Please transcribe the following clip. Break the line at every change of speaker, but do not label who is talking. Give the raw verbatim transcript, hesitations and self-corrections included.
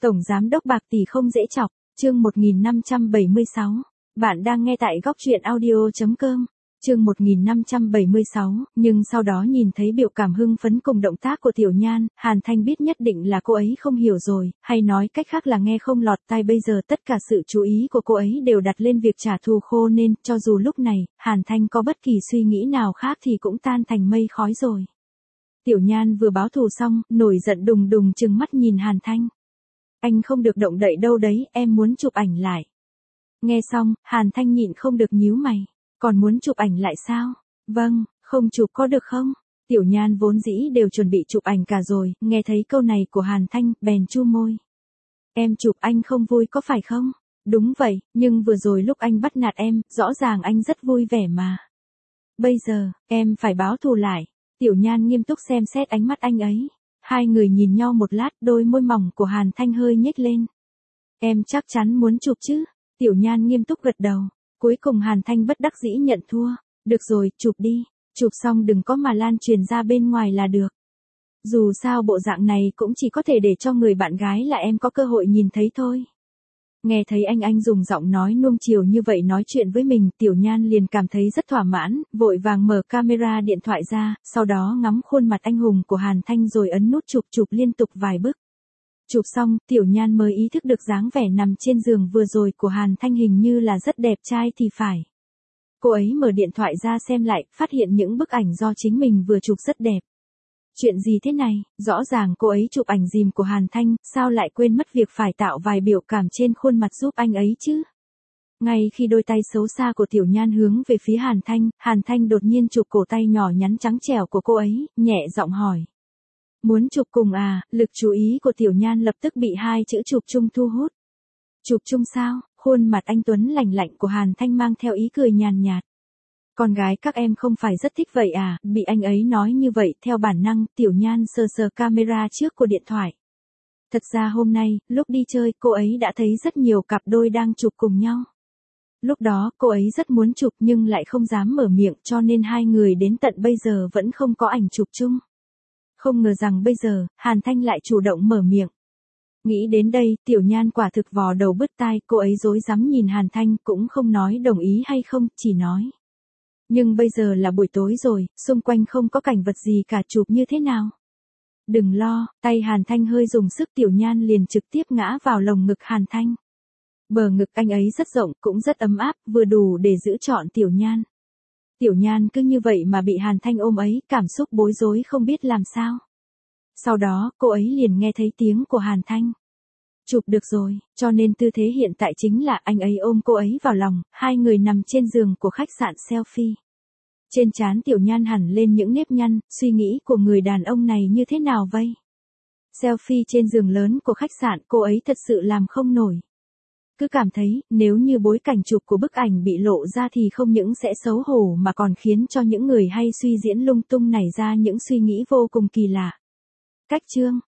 Tổng giám đốc bạc tỷ không dễ chọc, chương một nghìn năm trăm bảy mươi sáu. Bạn đang nghe tại góc truyện audio chấm com. Chương một nghìn năm trăm bảy mươi sáu, nhưng sau đó nhìn thấy biểu cảm hưng phấn cùng động tác của Tiểu Nhan, Hàn Thanh biết nhất định là cô ấy không hiểu rồi, hay nói cách khác là nghe không lọt tai. Bây giờ tất cả sự chú ý của cô ấy đều đặt lên việc trả thù khô nên, cho dù lúc này, Hàn Thanh có bất kỳ suy nghĩ nào khác thì cũng tan thành mây khói rồi. Tiểu Nhan vừa báo thù xong, nổi giận đùng đùng trừng mắt nhìn Hàn Thanh. Anh không được động đậy đâu đấy, em muốn chụp ảnh lại. Nghe xong, Hàn Thanh nhịn không được nhíu mày. Còn muốn chụp ảnh lại sao? Vâng, không chụp có được không? Tiểu Nhan vốn dĩ đều chuẩn bị chụp ảnh cả rồi, nghe thấy câu này của Hàn Thanh, bèn chu môi. Em chụp anh không vui có phải không? Đúng vậy, nhưng vừa rồi lúc anh bắt nạt em, rõ ràng anh rất vui vẻ mà. Bây giờ, em phải báo thù lại. Tiểu Nhan nghiêm túc xem xét ánh mắt anh ấy. Hai người nhìn nhau một lát, đôi môi mỏng của Hàn Thanh hơi nhếch lên. Em chắc chắn muốn chụp chứ? Tiểu Nhan nghiêm túc gật đầu. Cuối cùng Hàn Thanh bất đắc dĩ nhận thua. Được rồi, chụp đi. Chụp xong đừng có mà lan truyền ra bên ngoài là được. Dù sao bộ dạng này cũng chỉ có thể để cho người bạn gái là em có cơ hội nhìn thấy thôi. Nghe thấy anh anh dùng giọng nói nuông chiều như vậy nói chuyện với mình, Tiểu Nhan liền cảm thấy rất thỏa mãn, vội vàng mở camera điện thoại ra, sau đó ngắm khuôn mặt anh hùng của Hàn Thanh rồi ấn nút chụp chụp liên tục vài bức. Chụp xong, Tiểu Nhan mới ý thức được dáng vẻ nằm trên giường vừa rồi của Hàn Thanh hình như là rất đẹp trai thì phải. Cô ấy mở điện thoại ra xem lại, phát hiện những bức ảnh do chính mình vừa chụp rất đẹp. Chuyện gì thế này, rõ ràng cô ấy chụp ảnh dìm của Hàn Thanh, sao lại quên mất việc phải tạo vài biểu cảm trên khuôn mặt giúp anh ấy chứ? Ngay khi đôi tay xấu xa của Tiểu Nhan hướng về phía Hàn Thanh, Hàn Thanh đột nhiên chụp cổ tay nhỏ nhắn trắng trẻo của cô ấy, nhẹ giọng hỏi. Muốn chụp cùng à? Lực chú ý của Tiểu Nhan lập tức bị hai chữ chụp chung thu hút. Chụp chung sao? Khuôn mặt anh tuấn lạnh lạnh của Hàn Thanh mang theo ý cười nhàn nhạt. Con gái các em không phải rất thích vậy à? Bị anh ấy nói như vậy, theo bản năng, Tiểu Nhan sờ sờ camera trước của điện thoại. Thật ra hôm nay, lúc đi chơi, cô ấy đã thấy rất nhiều cặp đôi đang chụp cùng nhau. Lúc đó, cô ấy rất muốn chụp nhưng lại không dám mở miệng, cho nên hai người đến tận bây giờ vẫn không có ảnh chụp chung. Không ngờ rằng bây giờ, Hàn Thanh lại chủ động mở miệng. Nghĩ đến đây, Tiểu Nhan quả thực vò đầu bứt tai, cô ấy rối rắm nhìn Hàn Thanh, cũng không nói đồng ý hay không, chỉ nói. Nhưng bây giờ là buổi tối rồi, xung quanh không có cảnh vật gì cả, chụp như thế nào? Đừng lo, tay Hàn Thanh hơi dùng sức, Tiểu Nhan liền trực tiếp ngã vào lồng ngực Hàn Thanh. Bờ ngực anh ấy rất rộng, cũng rất ấm áp, vừa đủ để giữ trọn Tiểu Nhan. Tiểu Nhan cứ như vậy mà bị Hàn Thanh ôm ấy, cảm xúc bối rối không biết làm sao. Sau đó, cô ấy liền nghe thấy tiếng của Hàn Thanh. Chụp được rồi, cho nên tư thế hiện tại chính là anh ấy ôm cô ấy vào lòng, hai người nằm trên giường của khách sạn selfie. Trên trán Tiểu Nhan hẳn lên những nếp nhăn, suy nghĩ của người đàn ông này như thế nào vậy? Selfie trên giường lớn của khách sạn, cô ấy thật sự làm không nổi. Cứ cảm thấy, nếu như bối cảnh chụp của bức ảnh bị lộ ra thì không những sẽ xấu hổ mà còn khiến cho những người hay suy diễn lung tung nảy ra những suy nghĩ vô cùng kỳ lạ. Cách chương,